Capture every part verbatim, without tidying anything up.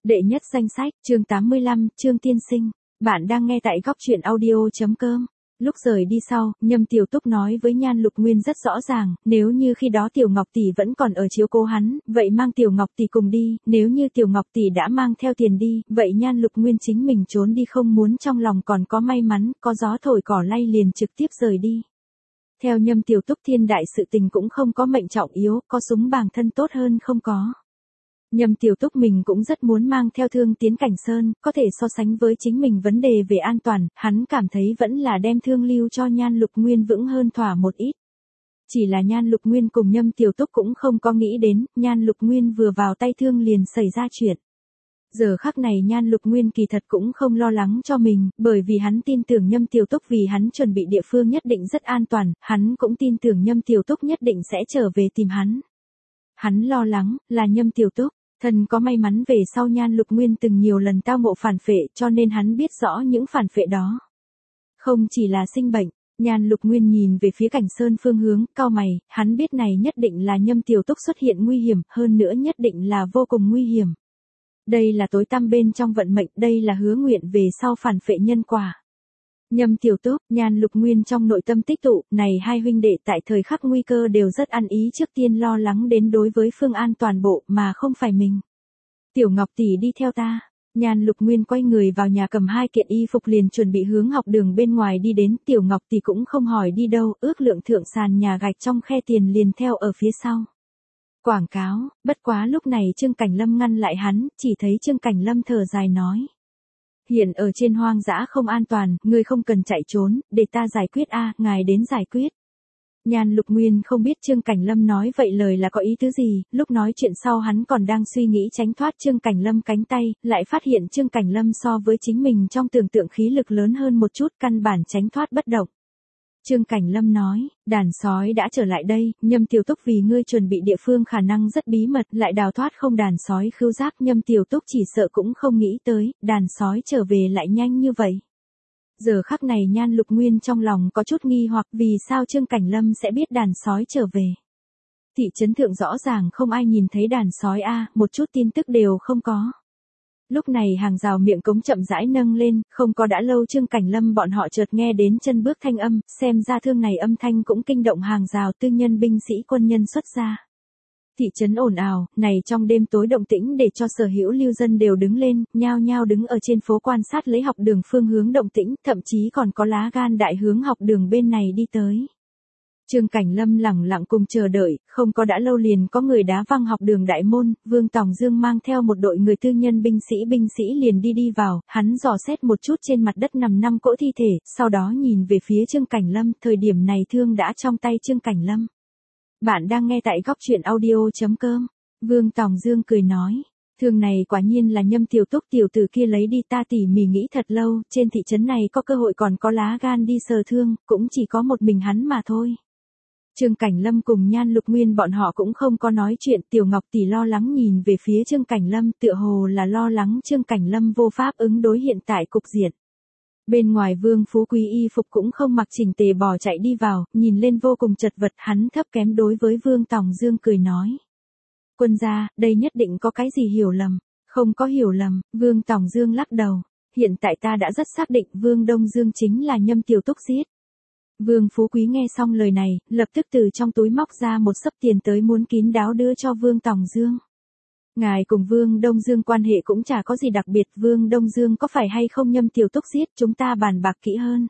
Đệ nhất danh sách, chương tám mươi lăm, Trương Tiên Sinh. Bạn đang nghe tại góc truyện audio.com. Lúc rời đi sau, Nhâm Tiểu Túc nói với Nhan Lục Nguyên rất rõ ràng, nếu như khi đó Tiểu Ngọc Tỷ vẫn còn ở chiếu cố hắn, vậy mang Tiểu Ngọc Tỷ cùng đi, nếu như Tiểu Ngọc Tỷ đã mang theo tiền đi, vậy Nhan Lục Nguyên chính mình trốn đi không muốn trong lòng còn có may mắn, có gió thổi cỏ lay liền trực tiếp rời đi. Theo Nhâm Tiểu Túc thiên đại sự tình cũng không có mệnh trọng yếu, có súng bàng thân tốt hơn không có. Nhâm Tiểu Túc mình cũng rất muốn mang theo thương tiến Cảnh Sơn, có thể so sánh với chính mình vấn đề về an toàn, hắn cảm thấy vẫn là đem thương lưu cho Nhan Lục Nguyên vững hơn thỏa một ít. Chỉ là Nhan Lục Nguyên cùng Nhâm Tiểu Túc cũng không có nghĩ đến, Nhan Lục Nguyên vừa vào tay thương liền xảy ra chuyện. Giờ khắc này Nhan Lục Nguyên kỳ thật cũng không lo lắng cho mình, bởi vì hắn tin tưởng Nhâm Tiểu Túc vì hắn chuẩn bị địa phương nhất định rất an toàn, hắn cũng tin tưởng Nhâm Tiểu Túc nhất định sẽ trở về tìm hắn. Hắn lo lắng, là Nhâm Tiểu Túc. Thần có may mắn về sau Nhan Lục Nguyên từng nhiều lần tao ngộ phản phệ cho nên hắn biết rõ những phản phệ đó. Không chỉ là sinh bệnh, Nhan Lục Nguyên nhìn về phía Cảnh Sơn phương hướng, cau mày, hắn biết này nhất định là Nhâm Tiểu Túc xuất hiện nguy hiểm, hơn nữa nhất định là vô cùng nguy hiểm. Đây là tối tăm bên trong vận mệnh, đây là hứa nguyện về sau phản phệ nhân quả. Nhâm Tiểu Túc, Nhan Lục Nguyên trong nội tâm tích tụ, này hai huynh đệ tại thời khắc nguy cơ đều rất ăn ý trước tiên lo lắng đến đối với phương an toàn bộ mà không phải mình. Tiểu Ngọc Tỷ đi theo ta. Nhan Lục Nguyên quay người vào nhà cầm hai kiện y phục liền chuẩn bị hướng học đường bên ngoài đi đến, Tiểu Ngọc Tỷ cũng không hỏi đi đâu, ước lượng thượng sàn nhà gạch trong khe tiền liền theo ở phía sau. Quảng cáo, bất quá lúc này Trương Cảnh Lâm ngăn lại hắn, chỉ thấy Trương Cảnh Lâm thở dài nói. Hiện ở trên hoang dã không an toàn, ngươi không cần chạy trốn, để ta giải quyết a, ngài đến giải quyết. Nhan Lục Nguyên không biết Trương Cảnh Lâm nói vậy lời là có ý tứ gì, lúc nói chuyện sau hắn còn đang suy nghĩ tránh thoát Trương Cảnh Lâm cánh tay, lại phát hiện Trương Cảnh Lâm so với chính mình trong tưởng tượng khí lực lớn hơn một chút, căn bản tránh thoát bất động. Trương Cảnh Lâm nói, đàn sói đã trở lại đây, Nhâm Tiểu Túc vì ngươi chuẩn bị địa phương khả năng rất bí mật, lại đào thoát không đàn sói khứu giác, Nhâm Tiểu Túc chỉ sợ cũng không nghĩ tới, đàn sói trở về lại nhanh như vậy. Giờ khắc này Nhan Lục Nguyên trong lòng có chút nghi hoặc vì sao Trương Cảnh Lâm sẽ biết đàn sói trở về. Thị trấn thượng rõ ràng không ai nhìn thấy đàn sói a, một chút tin tức đều không có. Lúc này hàng rào miệng cống chậm rãi nâng lên, không có đã lâu Trương Cảnh Lâm bọn họ chợt nghe đến chân bước thanh âm, xem ra thương này âm thanh cũng kinh động hàng rào tư nhân binh sĩ quân nhân xuất ra. Thị trấn ồn ào, này trong đêm tối động tĩnh để cho sở hữu lưu dân đều đứng lên, nhao nhao đứng ở trên phố quan sát lấy học đường phương hướng động tĩnh, thậm chí còn có lá gan đại hướng học đường bên này đi tới. Trương Cảnh Lâm lẳng lặng cùng chờ đợi, không có đã lâu liền có người đá văng học đường đại môn, Vương Tòng Dương mang theo một đội người tư nhân binh sĩ binh sĩ liền đi đi vào, hắn dò xét một chút trên mặt đất nằm năm cỗ thi thể, sau đó nhìn về phía Trương Cảnh Lâm, thời điểm này thương đã trong tay Trương Cảnh Lâm. Bạn đang nghe tại góc truyện audio.com, Vương Tòng Dương cười nói. Thương này quả nhiên là Nhâm Tiểu Túc tiểu tử kia lấy đi, ta tỉ mỉ nghĩ thật lâu, trên thị trấn này có cơ hội còn có lá gan đi sờ thương, cũng chỉ có một mình hắn mà thôi. Trương Cảnh Lâm cùng Nhan Lục Nguyên bọn họ cũng không có nói chuyện, Tiểu Ngọc Tỷ lo lắng nhìn về phía Trương Cảnh Lâm, tựa hồ là lo lắng Trương Cảnh Lâm vô pháp ứng đối hiện tại cục diện. Bên ngoài Vương Phú Quý y phục cũng không mặc chỉnh tề bò chạy đi vào, nhìn lên vô cùng chật vật, hắn thấp kém đối với Vương Tòng Dương cười nói. Quân gia, đây nhất định có cái gì hiểu lầm, không có hiểu lầm, Vương Tòng Dương lắc đầu, hiện tại ta đã rất xác định Vương Đông Dương chính là Nhâm Tiểu Túc giết. Vương Phú Quý nghe xong lời này, lập tức từ trong túi móc ra một xấp tiền tới muốn kín đáo đưa cho Vương Tòng Dương. Ngài cùng Vương Đông Dương quan hệ cũng chả có gì đặc biệt, Vương Đông Dương có phải hay không Nhâm Tiểu Túc giết, chúng ta bàn bạc kỹ hơn.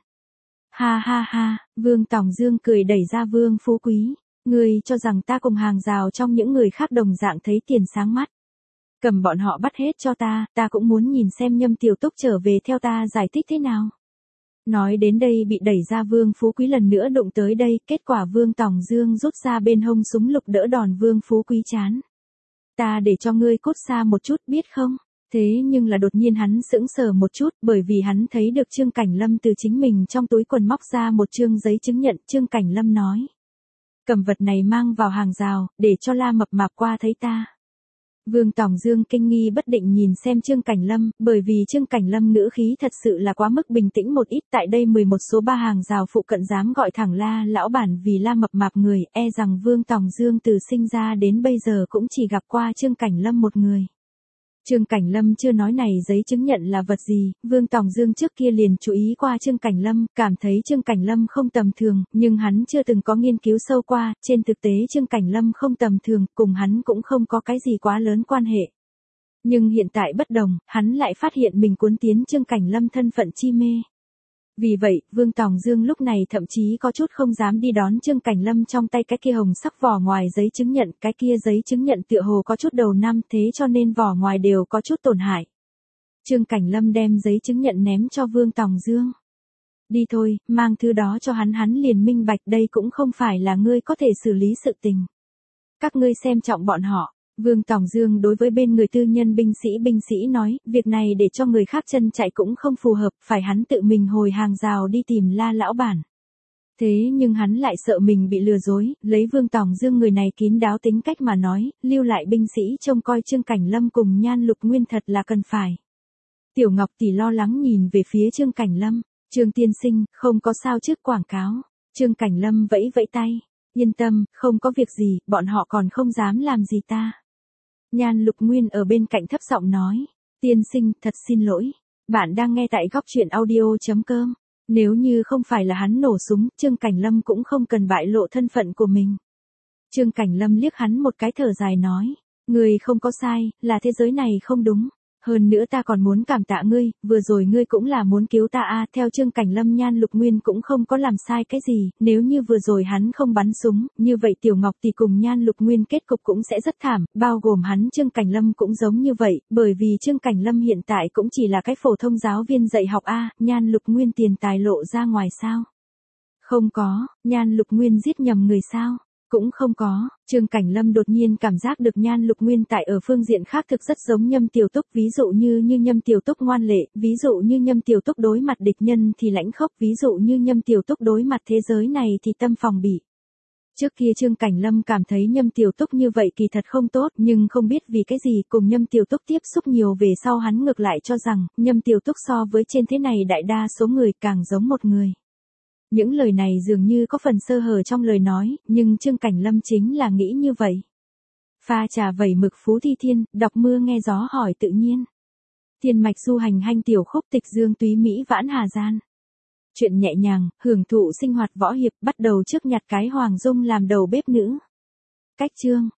Ha ha ha, Vương Tòng Dương cười đẩy ra Vương Phú Quý, ngươi cho rằng ta cùng hàng rào trong những người khác đồng dạng thấy tiền sáng mắt. Cầm bọn họ bắt hết cho ta, ta cũng muốn nhìn xem Nhâm Tiểu Túc trở về theo ta giải thích thế nào. Nói đến đây bị đẩy ra Vương Phú Quý lần nữa đụng tới đây, kết quả Vương Tòng Dương rút ra bên hông súng lục đỡ đòn Vương Phú Quý chán. Ta để cho ngươi cút xa một chút biết không? Thế nhưng là đột nhiên hắn sững sờ một chút bởi vì hắn thấy được Trương Cảnh Lâm từ chính mình trong túi quần móc ra một chương giấy chứng nhận, Trương Cảnh Lâm nói. Cầm vật này mang vào hàng rào, để cho La Mập Mạp qua thấy ta. Vương Tòng Dương kinh nghi bất định nhìn xem Trương Cảnh Lâm, bởi vì Trương Cảnh Lâm ngữ khí thật sự là quá mức bình tĩnh một ít, tại đây mười một số ba hàng rào phụ cận dám gọi thẳng La lão bản vì La Mập Mạp người, e rằng Vương Tòng Dương từ sinh ra đến bây giờ cũng chỉ gặp qua Trương Cảnh Lâm một người. Trương Cảnh Lâm chưa nói này giấy chứng nhận là vật gì, Vương Tòng Dương trước kia liền chú ý qua Trương Cảnh Lâm, cảm thấy Trương Cảnh Lâm không tầm thường, nhưng hắn chưa từng có nghiên cứu sâu qua, trên thực tế Trương Cảnh Lâm không tầm thường, cùng hắn cũng không có cái gì quá lớn quan hệ. Nhưng hiện tại bất đồng, hắn lại phát hiện mình cuốn tiến Trương Cảnh Lâm thân phận chi mê. Vì vậy, Vương Tòng Dương lúc này thậm chí có chút không dám đi đón Trương Cảnh Lâm trong tay cái kia hồng sắc vỏ ngoài giấy chứng nhận, cái kia giấy chứng nhận tựa hồ có chút đầu năm thế cho nên vỏ ngoài đều có chút tổn hại. Trương Cảnh Lâm đem giấy chứng nhận ném cho Vương Tòng Dương. Đi thôi, mang thứ đó cho hắn, hắn liền minh bạch đây cũng không phải là ngươi có thể xử lý sự tình. Các ngươi xem trọng bọn họ. Vương Tòng Dương đối với bên người tư nhân binh sĩ binh sĩ nói, việc này để cho người khác chân chạy cũng không phù hợp, phải hắn tự mình hồi hàng rào đi tìm La lão bản. Thế nhưng hắn lại sợ mình bị lừa dối, lấy Vương Tòng Dương người này kín đáo tính cách mà nói, lưu lại binh sĩ trông coi Trương Cảnh Lâm cùng Nhan Lục Nguyên thật là cần phải. Tiểu Ngọc tỷ lo lắng nhìn về phía Trương Cảnh Lâm, Trương tiên sinh, không có sao trước quảng cáo. Trương Cảnh Lâm vẫy vẫy tay, yên tâm, không có việc gì, bọn họ còn không dám làm gì ta. Nhan Lục Nguyên ở bên cạnh thấp giọng nói, tiên sinh, thật xin lỗi, bạn đang nghe tại góc truyện audio.com, nếu như không phải là hắn nổ súng, Trương Cảnh Lâm cũng không cần bại lộ thân phận của mình. Trương Cảnh Lâm liếc hắn một cái thở dài nói, người không có sai, là thế giới này không đúng. Hơn nữa ta còn muốn cảm tạ ngươi, vừa rồi ngươi cũng là muốn cứu ta a. Theo Trương Cảnh Lâm Nhan Lục Nguyên cũng không có làm sai cái gì, nếu như vừa rồi hắn không bắn súng, như vậy Tiểu Ngọc thì cùng Nhan Lục Nguyên kết cục cũng sẽ rất thảm, bao gồm hắn Trương Cảnh Lâm cũng giống như vậy, bởi vì Trương Cảnh Lâm hiện tại cũng chỉ là cái phổ thông giáo viên dạy học a. Nhan Lục Nguyên tiền tài lộ ra ngoài sao? Không có. Nhan Lục Nguyên giết nhầm người sao? Cũng không có. Trương Cảnh Lâm đột nhiên cảm giác được Nhan Lục Nguyên tại ở phương diện khác thực rất giống Nhâm Tiểu Túc, ví dụ như như Nhâm Tiểu Túc ngoan lệ, ví dụ như Nhâm Tiểu Túc đối mặt địch nhân thì lãnh khốc, ví dụ như Nhâm Tiểu Túc đối mặt thế giới này thì tâm phòng bị. Trước kia Trương Cảnh Lâm cảm thấy Nhâm Tiểu Túc như vậy kỳ thật không tốt, nhưng không biết vì cái gì cùng Nhâm Tiểu Túc tiếp xúc nhiều về sau hắn ngược lại cho rằng, Nhâm Tiểu Túc so với trên thế này đại đa số người càng giống một người. Những lời này dường như có phần sơ hở trong lời nói, nhưng Trương Cảnh Lâm chính là nghĩ như vậy. Pha trà vẩy mực Phú Thi Thiên, đọc mưa nghe gió hỏi tự nhiên. Thiên mạch du hành hanh tiểu khúc tịch dương túy Mỹ vãn hà gian. Chuyện nhẹ nhàng, hưởng thụ sinh hoạt võ hiệp, bắt đầu trước nhặt cái Hoàng Dung làm đầu bếp nữ. Cách chương.